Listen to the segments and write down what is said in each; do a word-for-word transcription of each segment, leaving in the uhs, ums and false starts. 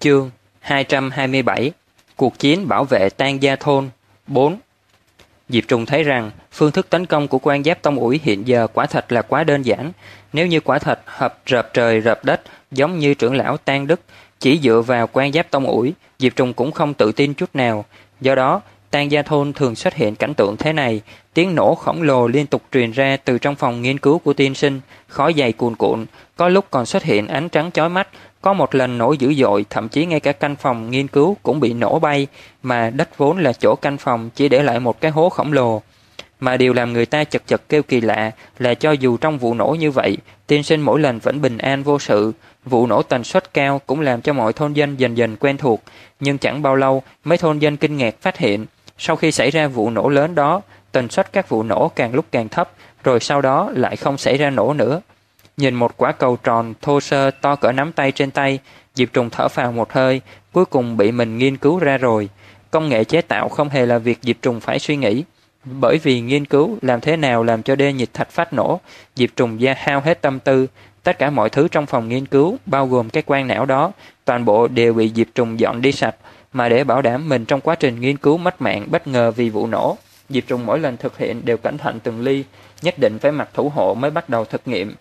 Chương hai trăm hai mươi bảy. Cuộc chiến bảo vệ Tang Gia Thôn bốn. Diệp Trùng thấy rằng phương thức tấn công của Quan Giáp Tông Ủi hiện giờ quả thật là quá đơn giản. Nếu như quả thật hợp rợp trời rợp đất giống như trưởng lão Tang Đức, chỉ dựa vào Quan Giáp Tông Ủi, Diệp Trùng cũng không tự tin chút nào. Do đó, Tang Gia Thôn thường xuất hiện cảnh tượng thế này, tiếng nổ khổng lồ liên tục truyền ra từ trong phòng nghiên cứu của tiên sinh, khói dày cuồn cuộn, có lúc còn xuất hiện ánh trắng chói mắt. Có một lần nổ dữ dội, thậm chí ngay cả căn phòng nghiên cứu cũng bị nổ bay, mà đất vốn là chỗ căn phòng chỉ để lại một cái hố khổng lồ. Mà điều làm người ta chật chật kêu kỳ lạ là cho dù trong vụ nổ như vậy, tiên sinh mỗi lần vẫn bình an vô sự. Vụ nổ tần suất cao cũng làm cho mọi thôn dân dần dần quen thuộc, nhưng chẳng bao lâu mấy thôn dân kinh ngạc phát hiện, sau khi xảy ra vụ nổ lớn đó, tần suất các vụ nổ càng lúc càng thấp, rồi sau đó lại không xảy ra nổ nữa. Nhìn một quả cầu tròn thô sơ to cỡ nắm tay trên tay, Diệp Trùng thở phào một hơi, cuối cùng bị mình nghiên cứu ra rồi. Công nghệ chế tạo không hề là việc Diệp Trùng phải suy nghĩ, bởi vì nghiên cứu làm thế nào làm cho đê nhiệt thạch phát nổ, Diệp Trùng gia hao hết tâm tư. Tất cả mọi thứ trong phòng nghiên cứu, bao gồm cái quan não đó, toàn bộ đều bị Diệp Trùng dọn đi sạch, mà để bảo đảm mình trong quá trình nghiên cứu mất mạng bất ngờ vì vụ nổ, Diệp Trùng mỗi lần thực hiện đều cẩn thận từng ly, nhất định phải mặc thủ hộ mới bắt đầu thực nghiệm.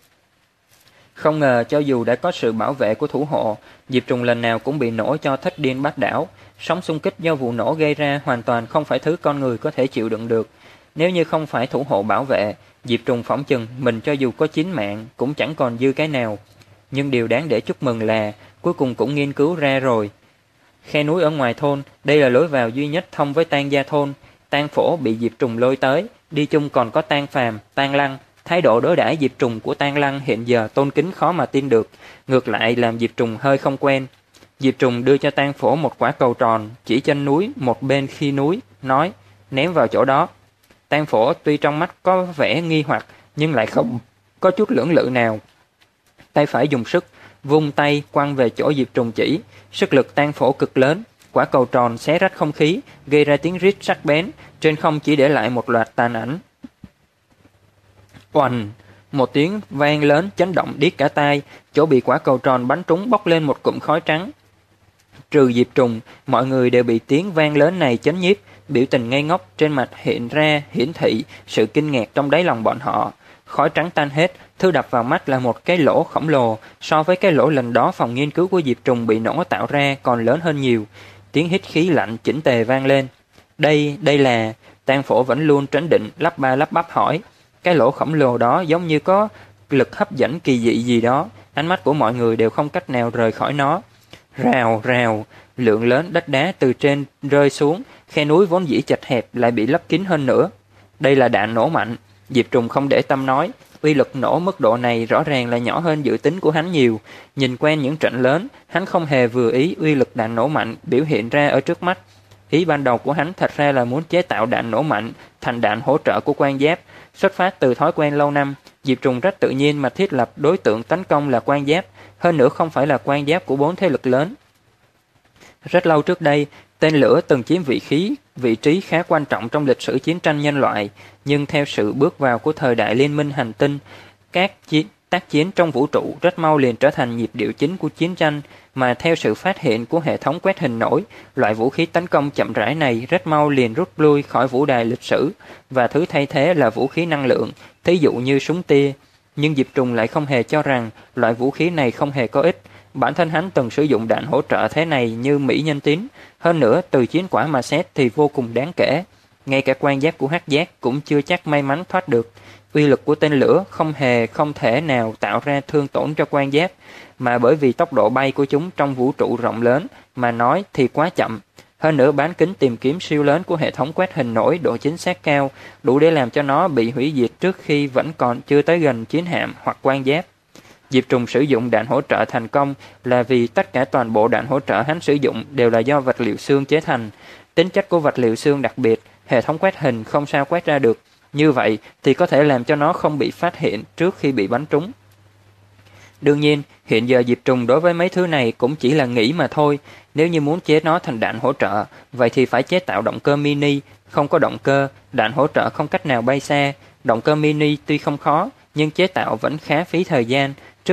Không ngờ cho dù đã có sự bảo vệ của thủ hộ, Diệp Trùng lần nào cũng bị nổ cho thất điên bát đảo. Sóng xung kích do vụ nổ gây ra hoàn toàn không phải thứ con người có thể chịu đựng được. Nếu như không phải thủ hộ bảo vệ, Diệp Trùng phỏng chừng mình cho dù có chín mạng cũng chẳng còn dư cái nào. Nhưng điều đáng để chúc mừng là cuối cùng cũng nghiên cứu ra rồi. Khe núi ở ngoài thôn, đây là lối vào duy nhất thông với Tang Gia Thôn. Tang Phổ bị Diệp Trùng lôi tới, đi chung còn có Tang Phàm, Tang Lăng. Thái độ đối đãi Diệp Trùng của Tang Lăng hiện giờ tôn kính khó mà tin được, ngược lại làm Diệp Trùng hơi không quen. Diệp Trùng đưa cho Tang Phổ một quả cầu tròn, chỉ chân núi một bên khi núi, nói, ném vào chỗ đó. Tang Phổ tuy trong mắt có vẻ nghi hoặc, nhưng lại không có chút lưỡng lự nào. Tay phải dùng sức, vung tay quăng về chỗ Diệp Trùng chỉ, sức lực Tang Phổ cực lớn, quả cầu tròn xé rách không khí, gây ra tiếng rít sắc bén, trên không chỉ để lại một loạt tàn ảnh. Oành, một tiếng vang lớn chấn động điếc cả tai, chỗ bị quả cầu tròn bắn trúng bốc lên một cụm khói trắng. Trừ Diệp Trùng, mọi người đều bị tiếng vang lớn này chấn nhiếp, biểu tình ngây ngốc trên mặt hiện ra hiển thị sự kinh ngạc trong đáy lòng bọn họ. Khói trắng tan hết, thứ đập vào mắt là một cái lỗ khổng lồ, so với cái lỗ lần đó phòng nghiên cứu của Diệp Trùng bị nổ tạo ra còn lớn hơn nhiều. Tiếng hít khí lạnh chỉnh tề vang lên. Đây, đây là... Tang Phổ vẫn luôn trấn định lắp ba lắp bắp hỏi. Cái lỗ khổng lồ đó giống như có lực hấp dẫn kỳ dị gì đó, ánh mắt của mọi người đều không cách nào rời khỏi nó. Rào rào, lượng lớn đất đá từ trên rơi xuống, khe núi vốn dĩ chật hẹp lại bị lấp kín hơn nữa. Đây là đạn nổ mạnh, Diệp Trùng không để tâm nói, uy lực nổ mức độ này rõ ràng là nhỏ hơn dự tính của hắn nhiều. Nhìn quen những trận lớn, hắn không hề vừa ý uy lực đạn nổ mạnh biểu hiện ra ở trước mắt. Ý ban đầu của hắn thật ra là muốn chế tạo đạn nổ mạnh thành đạn hỗ trợ của Quan Giáp. Xuất phát từ thói quen lâu năm, Diệp Trùng rất tự nhiên mà thiết lập đối tượng tấn công là Quan Giáp, hơn nữa không phải là Quan Giáp của bốn thế lực lớn. Rất lâu trước đây, tên lửa từng chiếm vị khí, vị trí khá quan trọng trong lịch sử chiến tranh nhân loại, nhưng theo sự bước vào của thời đại liên minh hành tinh, các chiến tác chiến trong vũ trụ rất mau liền trở thành nhịp điệu chính của chiến tranh, mà theo sự phát hiện của hệ thống quét hình nổi, loại vũ khí tấn công chậm rãi này rất mau liền rút lui khỏi vũ đài lịch sử, và thứ thay thế là vũ khí năng lượng, thí dụ như súng tia. Nhưng Diệp Trùng lại không hề cho rằng loại vũ khí này không hề có ích. Bản thân hắn từng sử dụng đạn hỗ trợ thế này như Mỹ Nhân Tín, hơn nữa từ chiến quả mà xét thì vô cùng đáng kể. Ngay cả Quan Giáp của Hắc Giác cũng chưa chắc may mắn thoát được. Uy lực của tên lửa không hề không thể nào tạo ra thương tổn cho Quan Giáp, mà bởi vì tốc độ bay của chúng trong vũ trụ rộng lớn mà nói thì quá chậm. Hơn nữa bán kính tìm kiếm siêu lớn của hệ thống quét hình nổi độ chính xác cao, đủ để làm cho nó bị hủy diệt trước khi vẫn còn chưa tới gần chiến hạm hoặc Quan Giáp. Diệp Trùng sử dụng đạn hỗ trợ thành công là vì tất cả toàn bộ đạn hỗ trợ hắn sử dụng đều là do vật liệu xương chế thành. Tính chất của vật liệu xương đặc biệt, hệ thống quét hình không sao quét ra được. Như vậy thì có thể làm cho nó không bị phát hiện trước khi bị bắn trúng. Đương nhiên, hiện giờ Diệp Trùng đối với mấy thứ này cũng chỉ là nghĩ mà thôi. Nếu như muốn chế nó thành đạn hỗ trợ, vậy thì phải chế tạo động cơ mini. Không có động cơ, đạn hỗ trợ không cách nào bay xa. Động cơ mini tuy không khó, nhưng chế tạo vẫn khá phí thời gian. Trước mắt,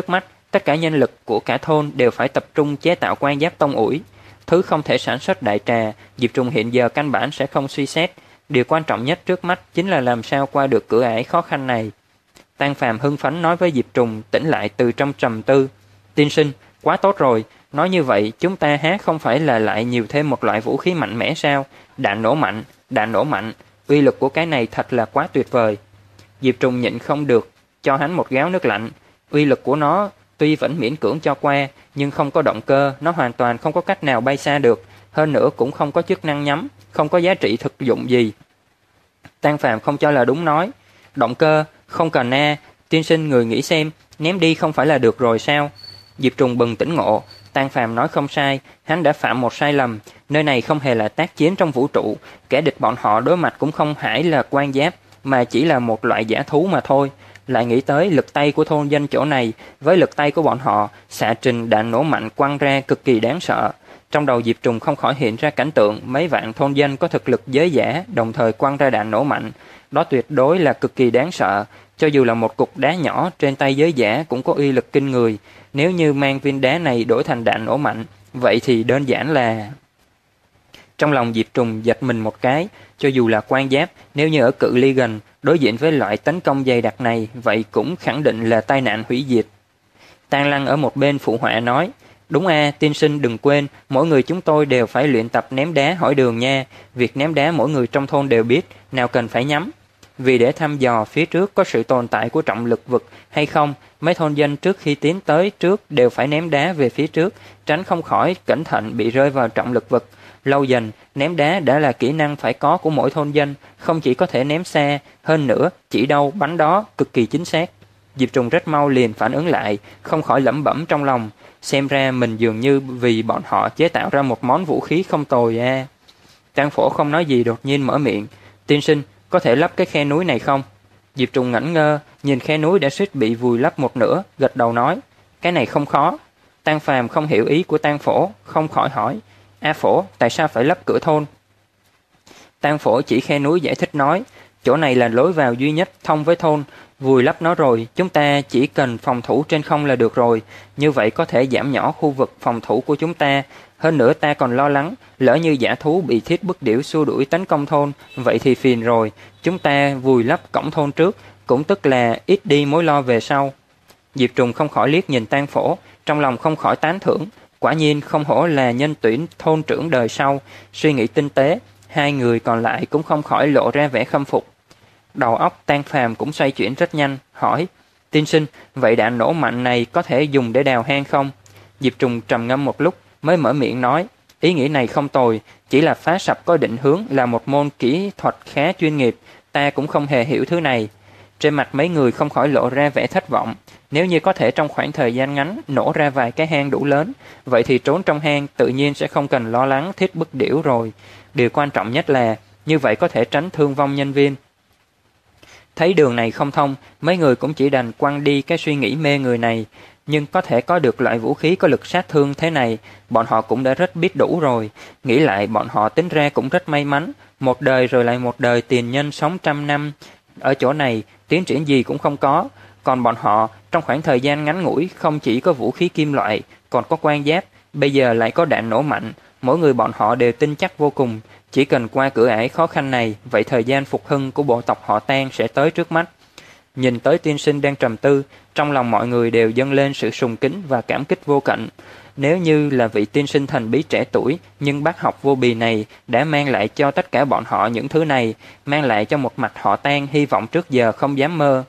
Tất cả nhân lực của cả thôn đều phải tập trung chế tạo quan giáp tông ủi. Thứ không thể sản xuất đại trà, Diệp Trùng hiện giờ căn bản sẽ không suy xét. Điều quan trọng nhất trước mắt chính là làm sao qua được cửa ải khó khăn này. Tang Phàm hưng phấn nói với Diệp Trùng, tỉnh lại từ trong trầm tư. Tiên sinh, quá tốt rồi. Nói như vậy, chúng ta há không phải là lại nhiều thêm một loại vũ khí mạnh mẽ sao? Đạn nổ mạnh, đạn nổ mạnh. Uy lực của cái này thật là quá tuyệt vời. Diệp Trùng nhịn không được, cho hắn một gáo nước lạnh. Uy lực của nó tuy vẫn miễn cưỡng cho qua, nhưng không có động cơ, nó hoàn toàn không có cách nào bay xa được. Hơn nữa cũng không có chức năng nhắm, không có giá trị thực dụng gì. Tang Phàm không cho là đúng nói. Động cơ, không cần a, tiên sinh người nghĩ xem, ném đi không phải là được rồi sao? Diệp Trùng bừng tỉnh ngộ, Tang Phàm nói không sai, hắn đã phạm một sai lầm. Nơi này không hề là tác chiến trong vũ trụ, kẻ địch bọn họ đối mặt cũng không phải là quan giáp, mà chỉ là một loại giả thú mà thôi. Lại nghĩ tới lực tay của thôn dân chỗ này, với lực tay của bọn họ, xạ trình đạn nổ mạnh quăng ra cực kỳ đáng sợ. Trong đầu Diệp Trùng không khỏi hiện ra cảnh tượng mấy vạn thôn dân có thực lực giới giả đồng thời quăng ra đạn nổ mạnh. Đó tuyệt đối là cực kỳ đáng sợ, cho dù là một cục đá nhỏ trên tay giới giả cũng có uy lực kinh người. Nếu như mang viên đá này đổi thành đạn nổ mạnh, vậy thì đơn giản là... Trong lòng Diệp Trùng giật mình một cái, cho dù là quan giáp, nếu như ở cự ly gần, đối diện với loại tấn công dày đặc này, vậy cũng khẳng định là tai nạn hủy diệt. Tang Lăng ở một bên phụ họa nói, đúng a, tiên sinh đừng quên, mỗi người chúng tôi đều phải luyện tập ném đá hỏi đường nha, việc ném đá mỗi người trong thôn đều biết, nào cần phải nhắm. Vì để thăm dò phía trước có sự tồn tại của trọng lực vực hay không, mấy thôn dân trước khi tiến tới trước đều phải ném đá về phía trước, tránh không khỏi cẩn thận bị rơi vào trọng lực vực. Lâu dần, ném đá đã là kỹ năng phải có của mỗi thôn dân, không chỉ có thể ném xa, hơn nữa, chỉ đâu bắn đó, cực kỳ chính xác. Diệp Trùng rất mau liền phản ứng lại, không khỏi lẩm bẩm trong lòng, xem ra mình dường như vì bọn họ chế tạo ra một món vũ khí không tồi a. Tang Phổ không nói gì đột nhiên mở miệng, tiên sinh, có thể lắp cái khe núi này không? Diệp Trùng ngẩn ngơ, nhìn khe núi đã suýt bị vùi lấp một nửa, gật đầu nói, cái này không khó. Tang Phàm không hiểu ý của Tang Phổ, không khỏi hỏi, A Phổ, tại sao phải lắp cửa thôn? Tang Phổ chỉ khe núi giải thích nói, chỗ này là lối vào duy nhất thông với thôn, vùi lấp nó rồi, chúng ta chỉ cần phòng thủ trên không là được rồi, như vậy có thể giảm nhỏ khu vực phòng thủ của chúng ta. Hơn nữa ta còn lo lắng, lỡ như giả thú bị thiết bức điểu xua đuổi tấn công thôn, vậy thì phiền rồi, chúng ta vùi lấp cổng thôn trước, cũng tức là ít đi mối lo về sau. Diệp Trùng không khỏi liếc nhìn Tang Phổ, trong lòng không khỏi tán thưởng, quả nhiên không hổ là nhân tuyển thôn trưởng đời sau, suy nghĩ tinh tế. Hai người còn lại cũng không khỏi lộ ra vẻ khâm phục. Đầu óc Tang Phàm cũng xoay chuyển rất nhanh, hỏi, tiên sinh, vậy đạn nổ mạnh này có thể dùng để đào hang không? Diệp Trùng trầm ngâm một lúc, mới mở miệng nói, ý nghĩ này không tồi, chỉ là phá sập có định hướng là một môn kỹ thuật khá chuyên nghiệp, ta cũng không hề hiểu thứ này. Trên mặt mấy người không khỏi lộ ra vẻ thất vọng, nếu như có thể trong khoảng thời gian ngắn nổ ra vài cái hang đủ lớn, vậy thì trốn trong hang tự nhiên sẽ không cần lo lắng thiết bức điểu rồi. Điều quan trọng nhất là, như vậy có thể tránh thương vong nhân viên. Thấy đường này không thông, mấy người cũng chỉ đành quăng đi cái suy nghĩ mê người này, nhưng có thể có được loại vũ khí có lực sát thương thế này, bọn họ cũng đã rất biết đủ rồi. Nghĩ lại bọn họ tính ra cũng rất may mắn, một đời rồi lại một đời tiền nhân sống trăm năm. Ở chỗ này, tiến triển gì cũng không có, còn bọn họ trong khoảng thời gian ngắn ngủi không chỉ có vũ khí kim loại, còn có quan giáp, bây giờ lại có đạn nổ mạnh, mỗi người bọn họ đều tin chắc vô cùng, chỉ cần qua cửa ải khó khăn này, vậy thời gian phục hưng của bộ tộc họ Tang sẽ tới trước mắt. Nhìn tới tiên sinh đang trầm tư, trong lòng mọi người đều dâng lên sự sùng kính và cảm kích vô cận. Nếu như là vị tiên sinh thần bí trẻ tuổi nhưng bác học vô bì này đã mang lại cho tất cả bọn họ những thứ này, mang lại cho một mặt họ Tang hy vọng trước giờ không dám mơ.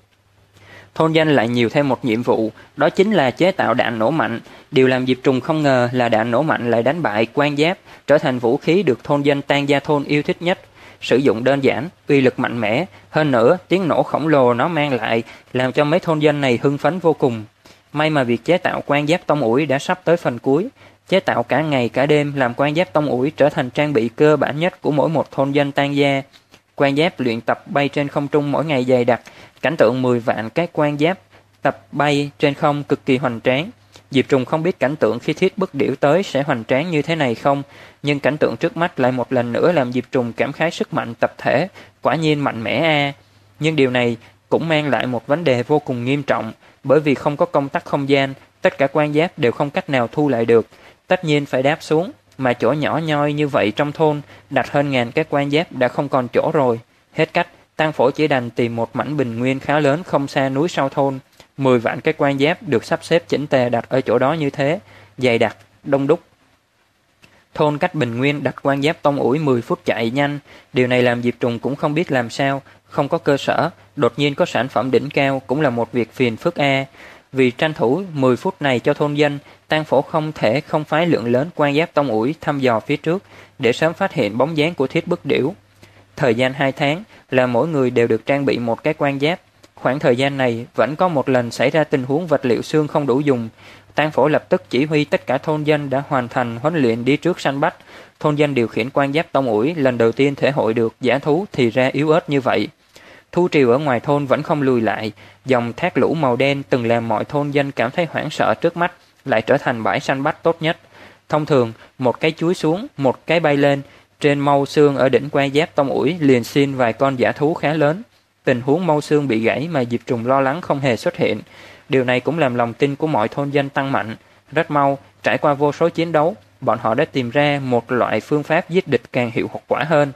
Thôn dân lại nhiều thêm một nhiệm vụ, đó chính là chế tạo đạn nổ mạnh. Điều làm Diệp Trùng không ngờ là đạn nổ mạnh lại đánh bại quan giáp, trở thành vũ khí được thôn dân Tang gia thôn yêu thích nhất. Sử dụng đơn giản, uy lực mạnh mẽ, hơn nữa tiếng nổ khổng lồ nó mang lại làm cho mấy thôn dân này hưng phấn vô cùng. May mà việc chế tạo quan giáp tông ủi đã sắp tới phần cuối. Chế tạo cả ngày cả đêm làm quan giáp tông ủi trở thành trang bị cơ bản nhất của mỗi một thôn dân Tang gia. Quan giáp luyện tập bay trên không trung mỗi ngày dày đặc, cảnh tượng mười vạn cái quan giáp tập bay trên không cực kỳ hoành tráng. Diệp Trùng không biết cảnh tượng khi thiết bức điểu tới sẽ hoành tráng như thế này không, nhưng cảnh tượng trước mắt lại một lần nữa làm Diệp Trùng cảm khái sức mạnh tập thể, quả nhiên mạnh mẽ a. Nhưng điều này cũng mang lại một vấn đề vô cùng nghiêm trọng, bởi vì không có công tắc không gian, tất cả quan giáp đều không cách nào thu lại được, tất nhiên phải đáp xuống, mà chỗ nhỏ nhoi như vậy trong thôn, đặt hơn ngàn cái quan giáp đã không còn chỗ rồi. Hết cách, Tang Phổ chỉ đành tìm một mảnh bình nguyên khá lớn không xa núi sau thôn. Mười vạn cái quan giáp được sắp xếp chỉnh tề đặt ở chỗ đó như thế, dày đặc, đông đúc. Thôn cách bình nguyên đặt quan giáp tông ủi mười phút chạy nhanh, điều này làm Diệp Trùng cũng không biết làm sao, không có cơ sở, đột nhiên có sản phẩm đỉnh cao cũng là một việc phiền phức a. Vì tranh thủ mười phút này cho thôn dân, Tang Phổ không thể không phái lượng lớn quan giáp tông ủi thăm dò phía trước, để sớm phát hiện bóng dáng của Thiết Bức Điểu. Thời gian hai tháng là mỗi người đều được trang bị một cái quan giáp. Khoảng thời gian này vẫn có một lần xảy ra tình huống vật liệu xương không đủ dùng. Tang Phổ lập tức chỉ huy tất cả thôn dân đã hoàn thành huấn luyện đi trước săn bắt. Thôn dân điều khiển quan giáp tông ủi lần đầu tiên thể hội được dã thú thì ra yếu ớt như vậy. Thu triều ở ngoài thôn vẫn không lùi lại, dòng thác lũ màu đen từng làm mọi thôn dân cảm thấy hoảng sợ trước mắt, lại trở thành bãi săn bắt tốt nhất. Thông thường, một cái chuối xuống, một cái bay lên, trên mâu xương ở đỉnh quan giáp tông ủi liền xin vài con dã thú khá lớn. Tình huống mâu xương bị gãy mà Diệp Trùng lo lắng không hề xuất hiện. Điều này cũng làm lòng tin của mọi thôn dân tăng mạnh. Rất mau, trải qua vô số chiến đấu, bọn họ đã tìm ra một loại phương pháp giết địch càng hiệu quả hơn.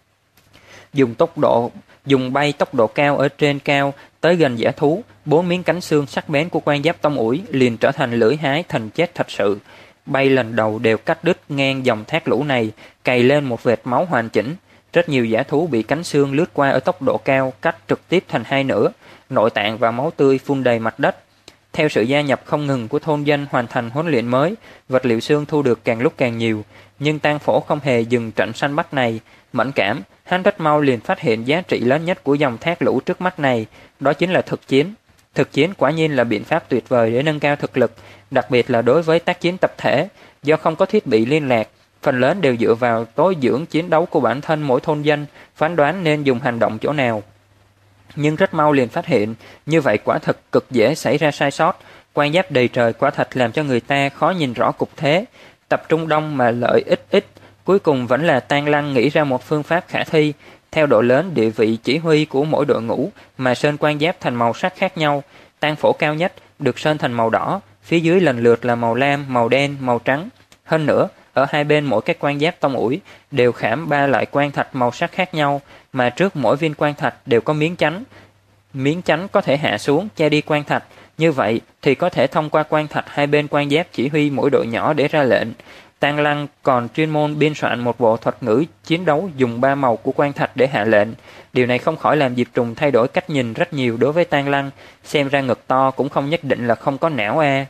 Dùng tốc độ, dùng bay tốc độ cao ở trên cao tới gần dã thú, bốn miếng cánh xương sắc bén của quan giáp tông ủi liền trở thành lưỡi hái thành chết thật sự. Bay lần đầu đều cắt đứt ngang dòng thác lũ này, cày lên một vệt máu hoàn chỉnh. Rất nhiều dã thú bị cánh xương lướt qua ở tốc độ cao, cắt trực tiếp thành hai nửa, nội tạng và máu tươi phun đầy mặt đất. Theo sự gia nhập không ngừng của thôn dân hoàn thành huấn luyện mới, vật liệu xương thu được càng lúc càng nhiều, nhưng Tang Phổ không hề dừng trận săn bắt này. Mẫn cảm, hắn rất mau liền phát hiện giá trị lớn nhất của dòng thác lũ trước mắt này, đó chính là thực chiến. Thực chiến quả nhiên là biện pháp tuyệt vời để nâng cao thực lực, đặc biệt là đối với tác chiến tập thể, do không có thiết bị liên lạc, phần lớn đều dựa vào tối dưỡng chiến đấu của bản thân mỗi thôn dân, phán đoán nên dùng hành động chỗ nào. Nhưng rất mau liền phát hiện, như vậy quả thực cực dễ xảy ra sai sót, quan giáp đầy trời quả thật làm cho người ta khó nhìn rõ cục thế, tập trung đông mà lợi ích ít, cuối cùng vẫn là Tang Lăng nghĩ ra một phương pháp khả thi, theo độ lớn địa vị chỉ huy của mỗi đội ngũ mà sơn quan giáp thành màu sắc khác nhau. Tang Phổ cao nhất được sơn thành màu đỏ, phía dưới lần lượt là màu lam, màu đen, màu trắng. Hơn nữa, ở hai bên mỗi cái quan giáp tông ủi đều khảm ba loại quan thạch màu sắc khác nhau, mà trước mỗi viên quan thạch đều có miếng chắn. Miếng chắn có thể hạ xuống che đi quan thạch, như vậy thì có thể thông qua quan thạch hai bên quan giáp chỉ huy mỗi đội nhỏ để ra lệnh. Tang Lăng còn chuyên môn biên soạn một bộ thuật ngữ chiến đấu dùng ba màu của quan thạch để hạ lệnh. Điều này không khỏi làm Diệp Trùng thay đổi cách nhìn rất nhiều đối với Tang Lăng, xem ra ngực to cũng không nhất định là không có não a.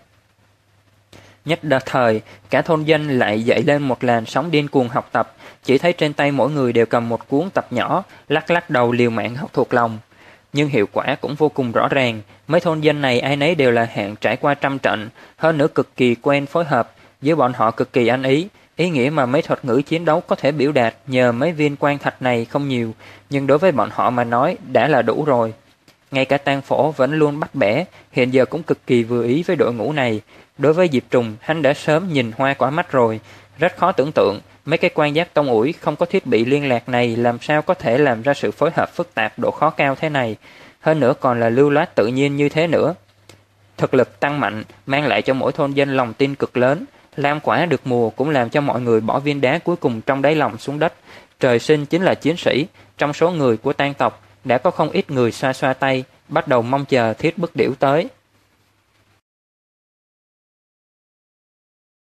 Nhất đợt thời, cả thôn dân lại dậy lên một làn sóng điên cuồng học tập, chỉ thấy trên tay mỗi người đều cầm một cuốn tập nhỏ, lắc lắc đầu liều mạng học thuộc lòng. Nhưng hiệu quả cũng vô cùng rõ ràng, mấy thôn dân này ai nấy đều là hạng trải qua trăm trận, hơn nữa cực kỳ quen phối hợp, với bọn họ cực kỳ ăn ý. Ý nghĩa mà mấy thuật ngữ chiến đấu có thể biểu đạt nhờ mấy viên quan thạch này không nhiều, nhưng đối với bọn họ mà nói đã là đủ rồi. Ngay cả Tang Phổ vẫn luôn bắt bẻ, hiện giờ cũng cực kỳ vừa ý với đội ngũ này. Đối với Diệp Trùng, hắn đã sớm nhìn hoa quả mắt rồi, rất khó tưởng tượng mấy cái quan giáp tông ủi không có thiết bị liên lạc này làm sao có thể làm ra sự phối hợp phức tạp độ khó cao thế này, hơn nữa còn là lưu loát tự nhiên như thế nữa. Thực lực tăng mạnh mang lại cho mỗi thôn dân lòng tin cực lớn, lam quả được mùa cũng làm cho mọi người bỏ viên đá cuối cùng trong đáy lòng xuống đất. Trời sinh chính là chiến sĩ, trong số người của Tang tộc đã có không ít người xoa xoa tay, bắt đầu mong chờ Thiết Bức Điểu tới.